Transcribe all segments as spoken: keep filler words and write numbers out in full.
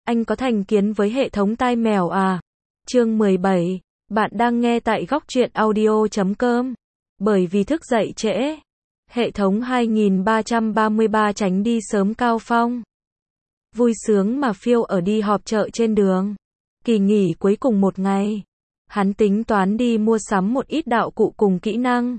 Anh có thành kiến với hệ thống tai mèo à? Chương mười bảy. Bạn đang nghe tại góc truyện audio chấm com. Bởi vì thức dậy trễ. Hệ thống hai nghìn ba trăm ba mươi ba tránh đi sớm Cao Phong. Vui sướng mà phiêu ở đi họp chợ trên đường. Kỳ nghỉ cuối cùng một ngày. Hắn tính toán đi mua sắm một ít đạo cụ cùng kỹ năng.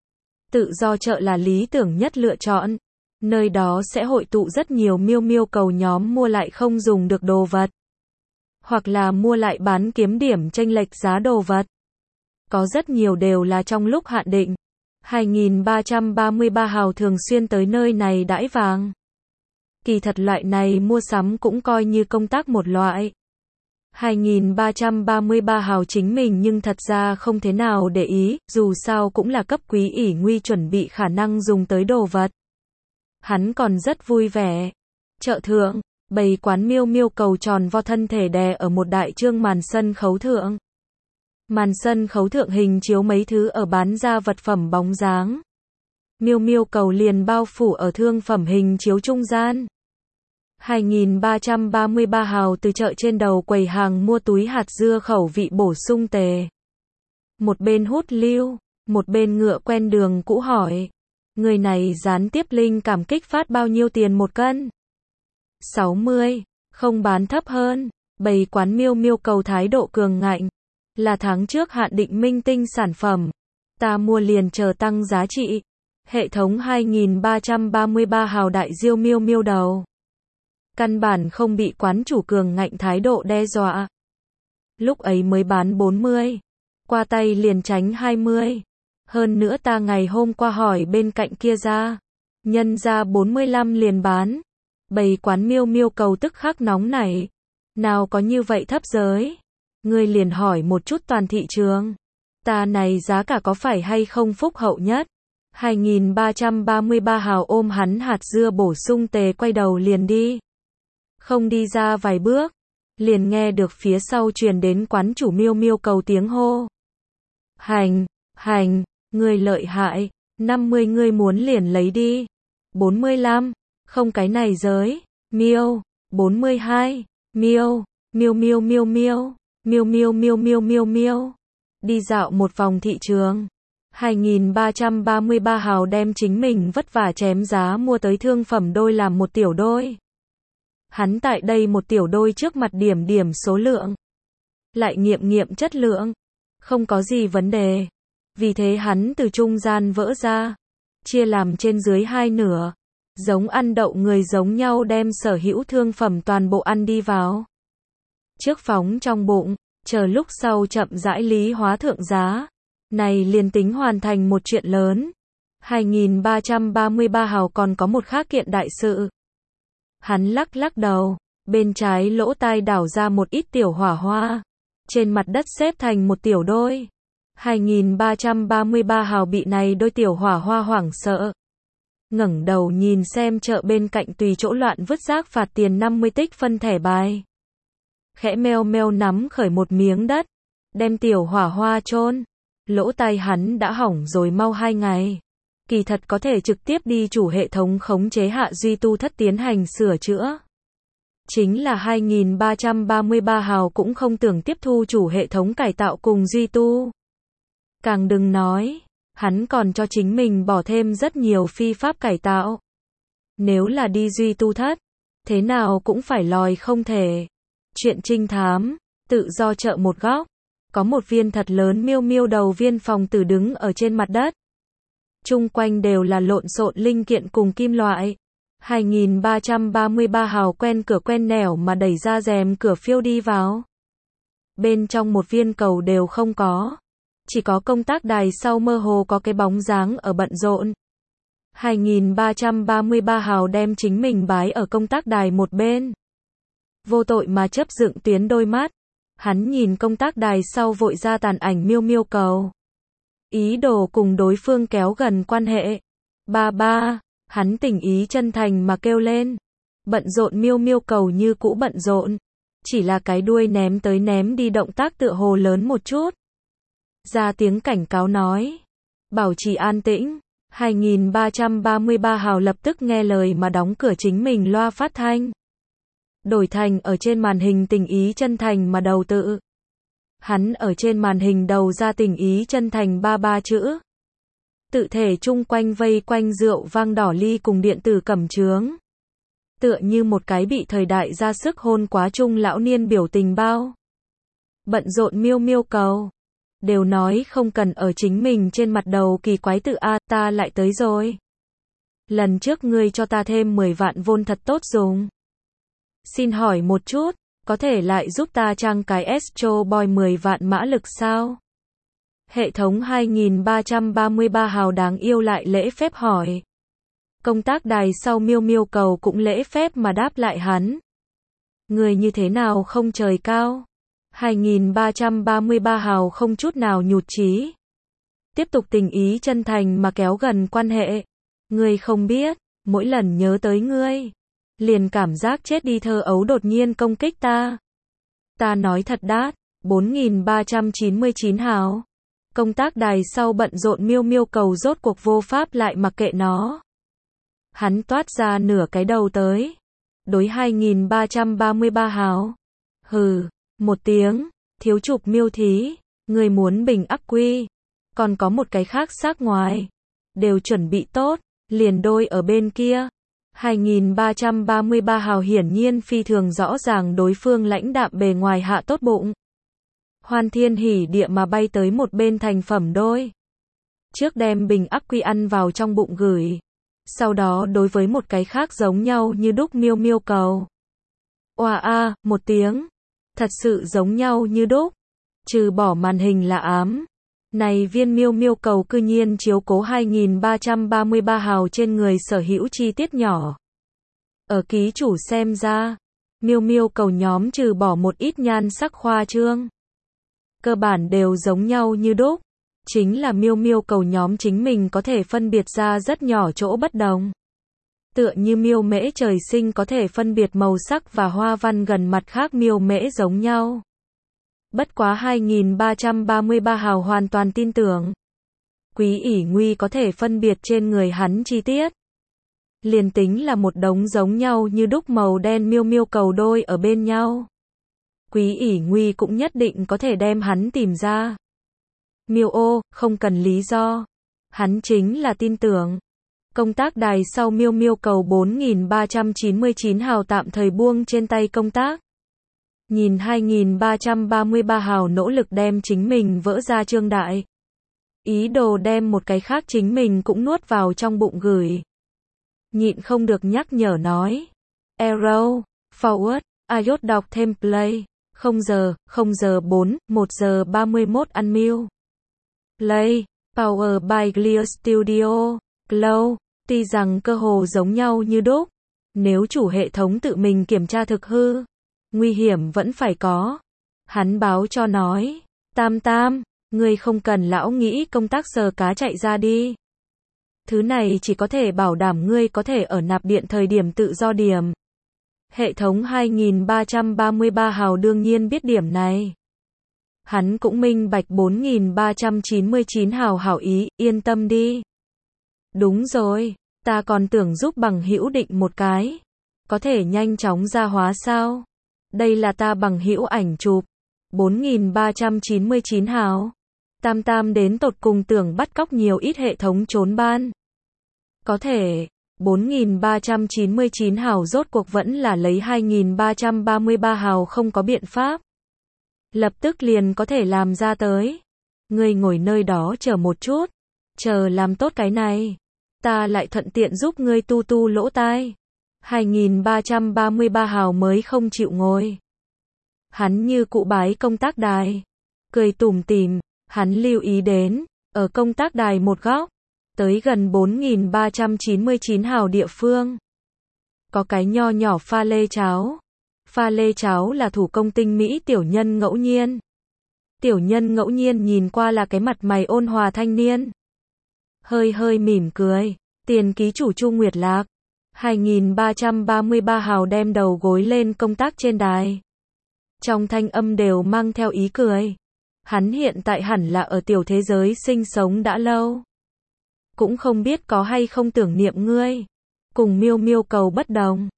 Tự do chợ là lý tưởng nhất lựa chọn. Nơi đó sẽ hội tụ rất nhiều miêu miêu cầu nhóm mua lại không dùng được đồ vật. Hoặc là mua lại bán kiếm điểm chênh lệch giá đồ vật. Có rất nhiều đều là trong lúc hạn định. hai nghìn ba trăm ba mươi ba hào thường xuyên tới nơi này đãi vàng. Kỳ thật loại này mua sắm cũng coi như công tác một loại. hai nghìn ba trăm ba mươi ba hào chính mình nhưng thật ra không thế nào để ý, dù sao cũng là cấp quý ỷ nguy chuẩn bị khả năng dùng tới đồ vật. Hắn còn rất vui vẻ. Chợ thượng, bày quán miêu miêu cầu tròn vo thân thể đè ở một đại trương màn sân khấu thượng. Màn sân khấu thượng hình chiếu mấy thứ ở bán ra vật phẩm bóng dáng. Miêu miêu cầu liền bao phủ ở thương phẩm hình chiếu trung gian. hai nghìn ba trăm ba mươi ba hào từ chợ trên đầu quầy hàng mua túi hạt dưa khẩu vị bổ sung tề. Một bên hút lưu, một bên ngựa quen đường cũ hỏi. Người này gián tiếp link cảm kích phát bao nhiêu tiền một cân? sáu mươi, không bán thấp hơn. Bày quán miêu miêu cầu thái độ cường ngạnh. Là tháng trước hạn định minh tinh sản phẩm. Ta mua liền chờ tăng giá trị. Hệ thống hai nghìn ba trăm ba mươi ba hào đại diêu miêu miêu đầu. Căn bản không bị quán chủ cường ngạnh thái độ đe dọa. Lúc ấy mới bán bốn mươi. Qua tay liền tránh hai mươi. Hơn nữa ta ngày hôm qua hỏi bên cạnh kia ra. Nhân ra bốn mươi lăm liền bán. Bày quán miêu miêu cầu tức khắc nóng nảy. Nào có như vậy thấp giới. Ngươi liền hỏi một chút toàn thị trường. Ta này giá cả có phải hay không phúc hậu nhất. hai nghìn ba trăm ba mươi ba hào ôm hắn hạt dưa bổ sung tề quay đầu liền đi. Không đi ra vài bước. Liền nghe được phía sau truyền đến quán chủ miêu miêu cầu tiếng hô. Hành, hành. Người lợi hại, năm mươi ngươi muốn liền lấy đi. bốn mươi lăm, không cái này giới. Miêu, bốn mươi hai, miêu, miêu miêu miêu miêu, miêu miêu miêu miêu miêu miêu. Đi dạo một vòng thị trường. hai nghìn ba trăm ba mươi ba hào đem chính mình vất vả chém giá mua tới thương phẩm đôi làm một tiểu đôi. Hắn tại đây một tiểu đôi trước mặt điểm điểm số lượng. Lại nghiệm nghiệm chất lượng. Không có gì vấn đề. Vì thế hắn từ trung gian vỡ ra, chia làm trên dưới hai nửa, giống ăn đậu người giống nhau đem sở hữu thương phẩm toàn bộ ăn đi vào. Trước phóng trong bụng, chờ lúc sau chậm rãi lý hóa thượng giá. Này liền tính hoàn thành một chuyện lớn. hai nghìn ba trăm ba mươi ba hào còn có một khác kiện đại sự. Hắn lắc lắc đầu, bên trái lỗ tai đảo ra một ít tiểu hỏa hoa. Trên mặt đất xếp thành một tiểu đôi. hai nghìn ba trăm ba mươi ba hào bị này đôi tiểu hỏa hoa hoảng sợ. Ngẩng đầu nhìn xem chợ bên cạnh tùy chỗ loạn vứt rác phạt tiền năm mươi tích phân thẻ bài. Khẽ meo meo nắm khởi một miếng đất. Đem tiểu hỏa hoa chôn. Lỗ tai hắn đã hỏng rồi mau hai ngày. Kỳ thật có thể trực tiếp đi chủ hệ thống khống chế hạ duy tu thất tiến hành sửa chữa. Chính là hai nghìn ba trăm ba mươi ba hào cũng không tưởng tiếp thu chủ hệ thống cải tạo cùng duy tu. Càng đừng nói, hắn còn cho chính mình bỏ thêm rất nhiều phi pháp cải tạo. Nếu là đi duy tu thất, thế nào cũng phải lòi không thể. Chuyện trinh thám, tự do chợ một góc, có một viên thật lớn miêu miêu đầu viên phòng tử đứng ở trên mặt đất. Chung quanh đều là lộn xộn linh kiện cùng kim loại. hai nghìn ba trăm ba mươi ba hào quen cửa quen nẻo mà đẩy ra rèm cửa phiêu đi vào. Bên trong một viên cầu đều không có. Chỉ có công tác đài sau mơ hồ có cái bóng dáng ở bận rộn. hai nghìn ba trăm ba mươi ba hào đem chính mình bái ở công tác đài một bên. Vô tội mà chấp dựng tuyến đôi mắt. Hắn nhìn công tác đài sau vội ra tàn ảnh miêu miêu cầu. Ý đồ cùng đối phương kéo gần quan hệ. Ba ba, hắn tình ý chân thành mà kêu lên. Bận rộn miêu miêu cầu như cũ bận rộn. Chỉ là cái đuôi ném tới ném đi động tác tựa hồ lớn một chút. Ra tiếng cảnh cáo nói. Bảo trì an tĩnh. hai nghìn ba trăm ba mươi ba hào lập tức nghe lời mà đóng cửa chính mình loa phát thanh. đổi thành ở trên màn hình tình ý chân thành mà đầu tự. Hắn ở trên màn hình đầu ra tình ý chân thành ba ba chữ. Tự thể chung quanh vây quanh rượu vang đỏ ly cùng điện tử cẩm chướng. Tựa như một cái bị thời đại ra sức hôn quá chung lão niên biểu tình bao. Bận rộn miêu miêu cầu. Đều nói không cần ở chính mình trên mặt đầu kỳ quái tự a, ta lại tới rồi. Lần trước ngươi cho ta thêm mười vạn vôn thật tốt dùng. Xin hỏi một chút, có thể lại giúp ta trang cái Astro Boy mười vạn mã lực sao? Hệ thống hai nghìn ba trăm ba mươi ba hào đáng yêu lại lễ phép hỏi. Công tác đài sau miêu miêu cầu cũng lễ phép mà đáp lại hắn. Người như thế nào không trời cao? hai nghìn ba trăm ba mươi ba hào không chút nào nhụt chí. Tiếp tục tình ý chân thành mà kéo gần quan hệ. Ngươi không biết, mỗi lần nhớ tới ngươi, liền cảm giác chết đi thơ ấu đột nhiên công kích ta. Ta nói thật đát, bốn nghìn ba trăm chín mươi chín hào. Công tác đài sau bận rộn miêu miêu cầu rốt cuộc vô pháp lại mặc kệ nó. Hắn toát ra nửa cái đầu tới. Đối hai nghìn ba trăm ba mươi ba hào. Hừ, một tiếng, thiếu chụp miêu thí, người muốn bình ắc quy. Còn có một cái khác xác ngoài. Đều chuẩn bị tốt, liền đôi ở bên kia. hai nghìn ba trăm ba mươi ba hào hiển nhiên phi thường rõ ràng đối phương lãnh đạm bề ngoài hạ tốt bụng. Hoan thiên hỉ địa mà bay tới một bên thành phẩm đôi. Trước đem bình ắc quy ăn vào trong bụng gửi. Sau đó đối với một cái khác giống nhau như đúc miêu miêu cầu. Oa a, một tiếng. Thật sự giống nhau như đúc. Trừ bỏ màn hình là ám. Này viên miêu miêu cầu cư nhiên chiếu cố hai nghìn ba trăm ba mươi ba hào trên người sở hữu chi tiết nhỏ. Ở ký chủ xem ra, miêu miêu cầu nhóm trừ bỏ một ít nhan sắc khoa trương. Cơ bản đều giống nhau như đúc. Chính là miêu miêu cầu nhóm chính mình có thể phân biệt ra rất nhỏ chỗ bất đồng. Tựa như miêu mễ trời sinh có thể phân biệt màu sắc và hoa văn gần mặt khác miêu mễ giống nhau. Bất quá hai nghìn ba trăm ba mươi ba hào hoàn toàn tin tưởng. Quý ỷ nguy có thể phân biệt trên người hắn chi tiết. Liền tính là một đống giống nhau như đúc màu đen miêu miêu cầu đôi ở bên nhau. Quý ỷ nguy cũng nhất định có thể đem hắn tìm ra. Miêu ô, không cần lý do. Hắn chính là tin tưởng. Công tác đài sau miêu miêu cầu bốn nghìn ba trăm chín mươi chín hào tạm thời buông trên tay công tác. Nhìn hai nghìn ba trăm ba mươi ba hào nỗ lực đem chính mình vỡ ra trương đại. Ý đồ đem một cái khác chính mình cũng nuốt vào trong bụng gửi. Nhịn không được nhắc nhở nói. Arrow, forward, iốt đọc thêm play. không giờ, không giờ bốn, một giờ ba mươi mốt unmute. Play, Power by Clear Studio, Glow, tuy rằng cơ hồ giống nhau như đúc. Nếu chủ hệ thống tự mình kiểm tra thực hư, nguy hiểm vẫn phải có. Hắn báo cho nói, Tam Tam, ngươi không cần lão nghĩ công tác sờ cá chạy ra đi. Thứ này chỉ có thể bảo đảm ngươi có thể ở nạp điện thời điểm tự do điểm. Hệ thống hai nghìn ba trăm ba mươi ba hào đương nhiên biết điểm này. Hắn cũng minh bạch bốn nghìn ba trăm chín mươi chín hào hảo ý, yên tâm đi. Đúng rồi, ta còn tưởng giúp bằng hữu định một cái. Có thể nhanh chóng ra hóa sao? Đây là ta bằng hữu ảnh chụp. bốn nghìn ba trăm chín mươi chín hào. Tam Tam đến tột cùng tưởng bắt cóc nhiều ít hệ thống trốn ban. Có thể, bốn nghìn ba trăm chín mươi chín hào rốt cuộc vẫn là lấy hai nghìn ba trăm ba mươi ba hào không có biện pháp. Lập tức liền có thể làm ra tới. Ngươi ngồi nơi đó chờ một chút. Chờ làm tốt cái này. Ta lại thuận tiện giúp ngươi tu tu lỗ tai. hai nghìn ba trăm ba mươi ba hào mới không chịu ngồi. Hắn như cụ bái công tác đài. Cười tủm tỉm, hắn lưu ý đến, ở công tác đài một góc, tới gần bốn nghìn ba trăm chín mươi chín hào địa phương. Có cái nho nhỏ pha lê cháo. Pha lê cháo là thủ công tinh mỹ tiểu nhân ngẫu nhiên. Tiểu nhân ngẫu nhiên nhìn qua là cái mặt mày ôn hòa thanh niên. Hơi hơi mỉm cười, tiền ký chủ Chu Nguyệt Lạc. hai nghìn ba trăm ba mươi ba hào đem đầu gối lên công tác trên đài. Trong thanh âm đều mang theo ý cười. Hắn hiện tại hẳn là ở tiểu thế giới sinh sống đã lâu. Cũng không biết có hay không tưởng niệm ngươi. Cùng miêu miêu cầu bất đồng.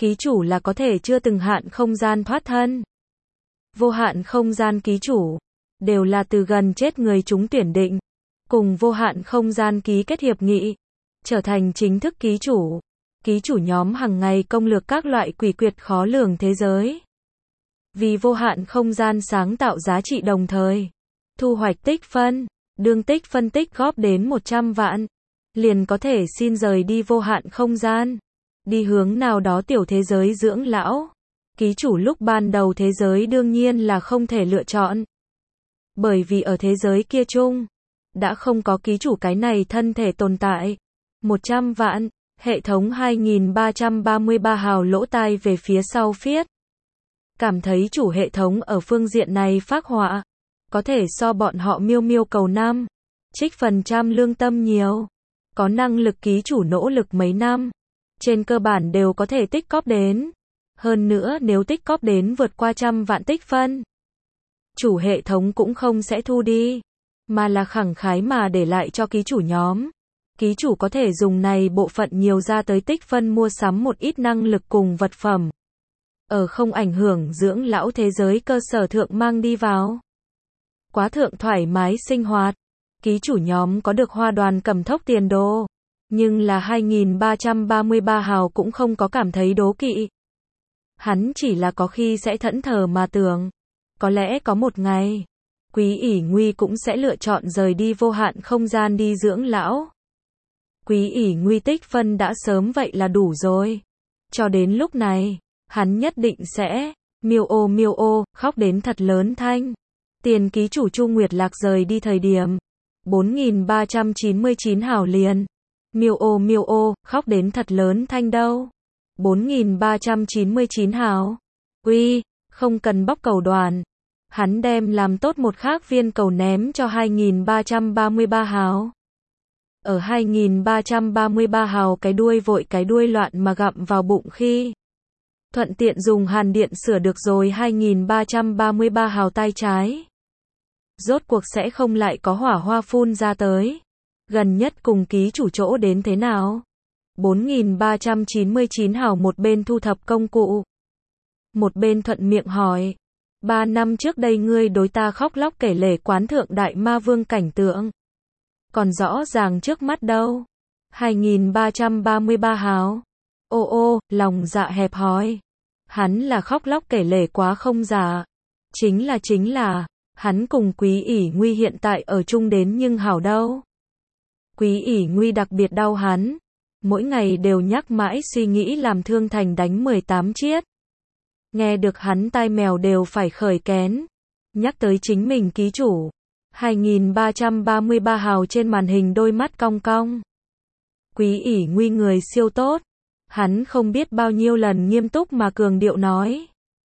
Ký chủ là có thể chưa từng hạn không gian thoát thân. Vô hạn không gian ký chủ đều là từ gần chết người chúng tuyển định, cùng vô hạn không gian ký kết hiệp nghị, trở thành chính thức ký chủ. Ký chủ nhóm hàng ngày công lược các loại quỷ quyệt khó lường thế giới. Vì vô hạn không gian sáng tạo giá trị đồng thời thu hoạch tích phân, đương tích phân tích góp đến một trăm vạn, liền có thể xin rời đi vô hạn không gian, đi hướng nào đó tiểu thế giới dưỡng lão. Ký chủ lúc ban đầu thế giới đương nhiên là không thể lựa chọn. Bởi vì ở thế giới kia chung, đã không có ký chủ cái này thân thể tồn tại. một trăm vạn, hệ thống hai nghìn ba trăm ba mươi ba hào lỗ tai về phía sau phiết. Cảm thấy chủ hệ thống ở phương diện này phác họa, có thể so bọn họ miêu miêu cầu năm, trích phần trăm lương tâm nhiều. Có năng lực ký chủ nỗ lực mấy năm, trên cơ bản đều có thể tích cóp đến. Hơn nữa nếu tích cóp đến vượt qua trăm vạn tích phân, chủ hệ thống cũng không sẽ thu đi, mà là khẳng khái mà để lại cho ký chủ nhóm. Ký chủ có thể dùng này bộ phận nhiều ra tới tích phân mua sắm một ít năng lực cùng vật phẩm. Ở không ảnh hưởng dưỡng lão thế giới cơ sở thượng mang đi vào. Quá thượng thoải mái sinh hoạt. Ký chủ nhóm có được hoa đoàn cầm thốc tiền đồ. Nhưng là hai nghìn ba trăm ba mươi ba hào cũng không có cảm thấy đố kỵ. Hắn chỉ là có khi sẽ thẫn thờ mà tưởng. Có lẽ có một ngày, Quý ỷ Nguy cũng sẽ lựa chọn rời đi vô hạn không gian đi dưỡng lão. Quý ỷ Nguy tích phân đã sớm vậy là đủ rồi. Cho đến lúc này, hắn nhất định sẽ miêu ô miêu ô, khóc đến thật lớn thanh. Tiền ký chủ Chu Nguyệt Lạc rời đi thời điểm bốn nghìn ba trăm chín mươi chín hào liền miêu ô miêu ô, khóc đến thật lớn thanh đâu. bốn nghìn ba trăm chín mươi chín hào. Uy, không cần bóc cầu đoàn. Hắn đem làm tốt một khác viên cầu ném cho hai nghìn ba trăm ba mươi ba hào. Ở hai nghìn ba trăm ba mươi ba hào cái đuôi vội cái đuôi loạn mà gặm vào bụng khi thuận tiện dùng hàn điện sửa được rồi hai nghìn ba trăm ba mươi ba hào tay trái. Rốt cuộc sẽ không lại có hỏa hoa phun ra tới. Gần nhất cùng ký chủ chỗ đến thế nào? bốn nghìn ba trăm chín mươi chín hào một bên thu thập công cụ, một bên thuận miệng hỏi. Ba năm trước đây ngươi đối ta khóc lóc kể lể quán thượng đại ma vương cảnh tượng. Còn rõ ràng trước mắt đâu. hai nghìn ba trăm ba mươi ba hào. Ô ô, lòng dạ hẹp hòi. Hắn là khóc lóc kể lể quá không giả. Chính là chính là, hắn cùng Quý ỷ Nguy hiện tại ở chung đến nhưng hảo đâu. Quý ỷ Nguy đặc biệt đau hắn. Mỗi ngày đều nhắc mãi suy nghĩ làm Thương Thành đánh mười tám chiết. Nghe được hắn tai mèo đều phải khởi kén. Nhắc tới chính mình ký chủ. hai nghìn ba trăm ba mươi ba hào trên màn hình đôi mắt cong cong. Quý ỷ Nguy người siêu tốt. Hắn không biết bao nhiêu lần nghiêm túc mà cường điệu nói.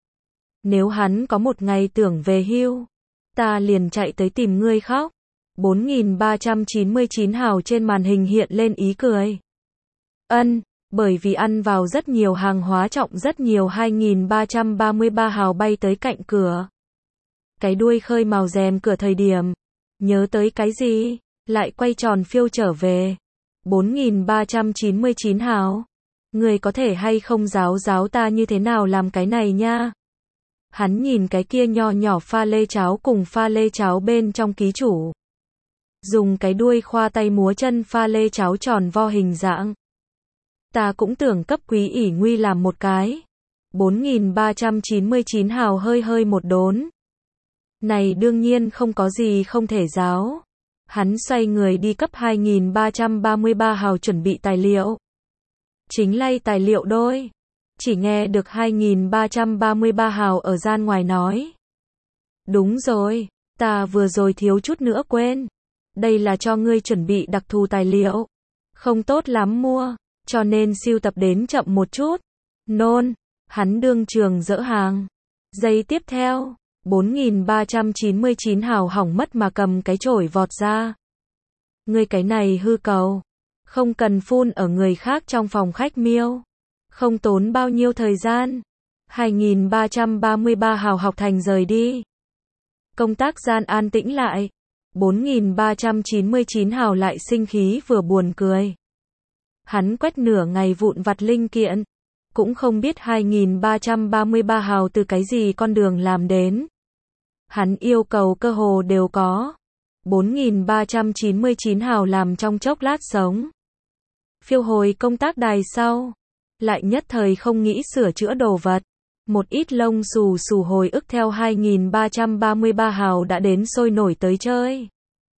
Nếu hắn có một ngày tưởng về hưu, ta liền chạy tới tìm ngươi khóc. bốn nghìn ba trăm chín mươi chín hào trên màn hình hiện lên ý cười. Ân, bởi vì ăn vào rất nhiều hàng hóa trọng rất nhiều hai nghìn ba trăm ba mươi ba hào bay tới cạnh cửa. Cái đuôi khơi màu rèm cửa thời điểm. Nhớ tới cái gì? Lại quay tròn phiêu trở về. bốn nghìn ba trăm chín mươi chín hào. Người có thể hay không giáo giáo ta như thế nào làm cái này nha? Hắn nhìn cái kia nho nhỏ pha lê cháo cùng pha lê cháo bên trong ký chủ. Dùng cái đuôi khoa tay múa chân pha lê cháo tròn vo hình dạng. Ta cũng tưởng cấp Quý ỷ Nguy làm một cái. bốn nghìn ba trăm chín mươi chín hào hơi hơi một đốn. Này đương nhiên không có gì không thể giáo. Hắn xoay người đi cấp hai nghìn ba trăm ba mươi ba hào chuẩn bị tài liệu. Chính lay tài liệu đôi. Chỉ nghe được hai nghìn ba trăm ba mươi ba hào ở gian ngoài nói. Đúng rồi, ta vừa rồi thiếu chút nữa quên. Đây là cho ngươi chuẩn bị đặc thù tài liệu. Không tốt lắm mua, cho nên siêu tập đến chậm một chút. Nôn, hắn đương trường dỡ hàng. Giây tiếp theo, bốn nghìn ba trăm chín mươi chín hào hỏng mất mà cầm cái chổi vọt ra. Ngươi cái này hư cầu. Không cần phun ở người khác trong phòng khách miêu. Không tốn bao nhiêu thời gian. hai nghìn ba trăm ba mươi ba hào học thành rời đi. Công tác gian an tĩnh lại. bốn nghìn ba trăm chín mươi chín hào lại sinh khí vừa buồn cười. Hắn quét nửa ngày vụn vặt linh kiện. cũng không biết hai nghìn ba trăm ba mươi ba hào từ cái gì con đường làm đến. Hắn yêu cầu cơ hồ đều có. bốn nghìn ba trăm chín mươi chín hào làm trong chốc lát sống. Phiêu hồi công tác đài sau, lại nhất thời không nghĩ sửa chữa đồ vật. Một ít lông xù xù hồi ức theo hai nghìn ba trăm ba mươi ba hào đã đến sôi nổi tới chơi.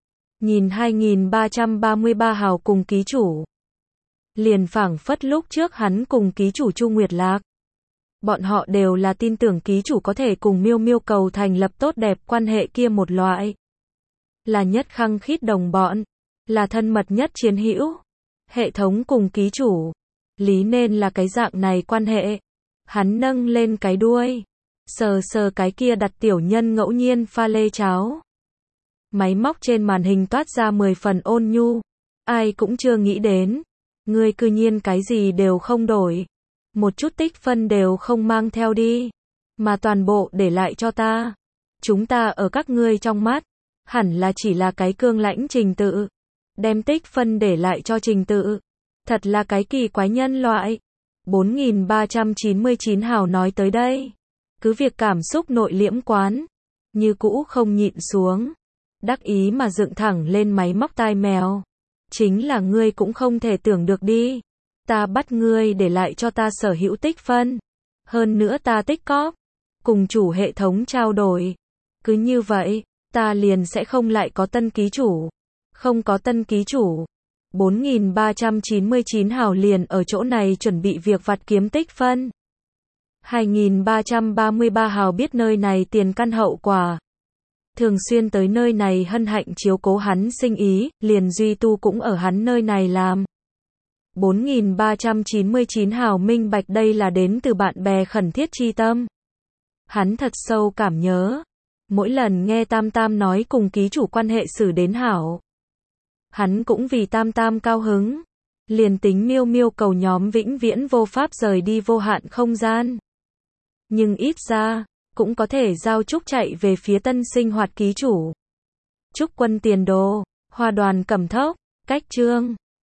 Nhìn hai nghìn ba trăm ba mươi ba hào cùng ký chủ. Liền phảng phất lúc trước hắn cùng ký chủ Chu Nguyệt Lạc. Bọn họ đều là tin tưởng ký chủ có thể cùng Miêu Miêu cầu thành lập tốt đẹp quan hệ kia một loại. Là nhất khăng khít đồng bọn. Là thân mật nhất chiến hữu. Hệ thống cùng ký chủ. Lý nên là cái dạng này quan hệ. Hắn nâng lên cái đuôi. Sờ sờ cái kia đặt tiểu nhân ngẫu nhiên pha lê cháo. Máy móc trên màn hình toát ra mười phần ôn nhu. Ai cũng chưa nghĩ đến. Ngươi cư nhiên cái gì đều không đổi. Một chút tích phân đều không mang theo đi. Mà toàn bộ để lại cho ta. Chúng ta ở các ngươi trong mắt. Hẳn là chỉ là cái cương lãnh trình tự. Đem tích phân để lại cho trình tự. Thật là cái kỳ quái nhân loại. bốn nghìn ba trăm chín mươi chín hào nói tới đây. Cứ việc cảm xúc nội liễm quán. Như cũ không nhịn xuống. Đắc ý mà dựng thẳng lên máy móc tai mèo. Chính là ngươi cũng không thể tưởng được đi. Ta bắt ngươi để lại cho ta sở hữu tích phân. Hơn nữa ta tích cóp. Cùng chủ hệ thống trao đổi. Cứ như vậy, ta liền sẽ không lại có tân ký chủ. Không có tân ký chủ. bốn nghìn ba trăm chín mươi chín hào liền ở chỗ này chuẩn bị việc vặt kiếm tích phân. hai nghìn ba trăm ba mươi ba hào biết nơi này tiền căn hậu quả. Thường xuyên tới nơi này hân hạnh chiếu cố hắn sinh ý, liền duy tu cũng ở hắn nơi này làm. bốn nghìn ba trăm chín mươi chín hào minh bạch đây là đến từ bạn bè khẩn thiết chi tâm. Hắn thật sâu cảm nhớ. Mỗi lần nghe Tam Tam nói cùng ký chủ quan hệ xử đến hảo. Hắn cũng vì Tam Tam cao hứng. Liền tính Miêu Miêu cầu nhóm vĩnh viễn vô pháp rời đi vô hạn không gian. Nhưng ít ra, cũng có thể giao chúc chạy về phía tân sinh hoạt ký chủ. Chúc quân tiền đồ, Hoa Đoàn Cẩm Thốc, cách chương.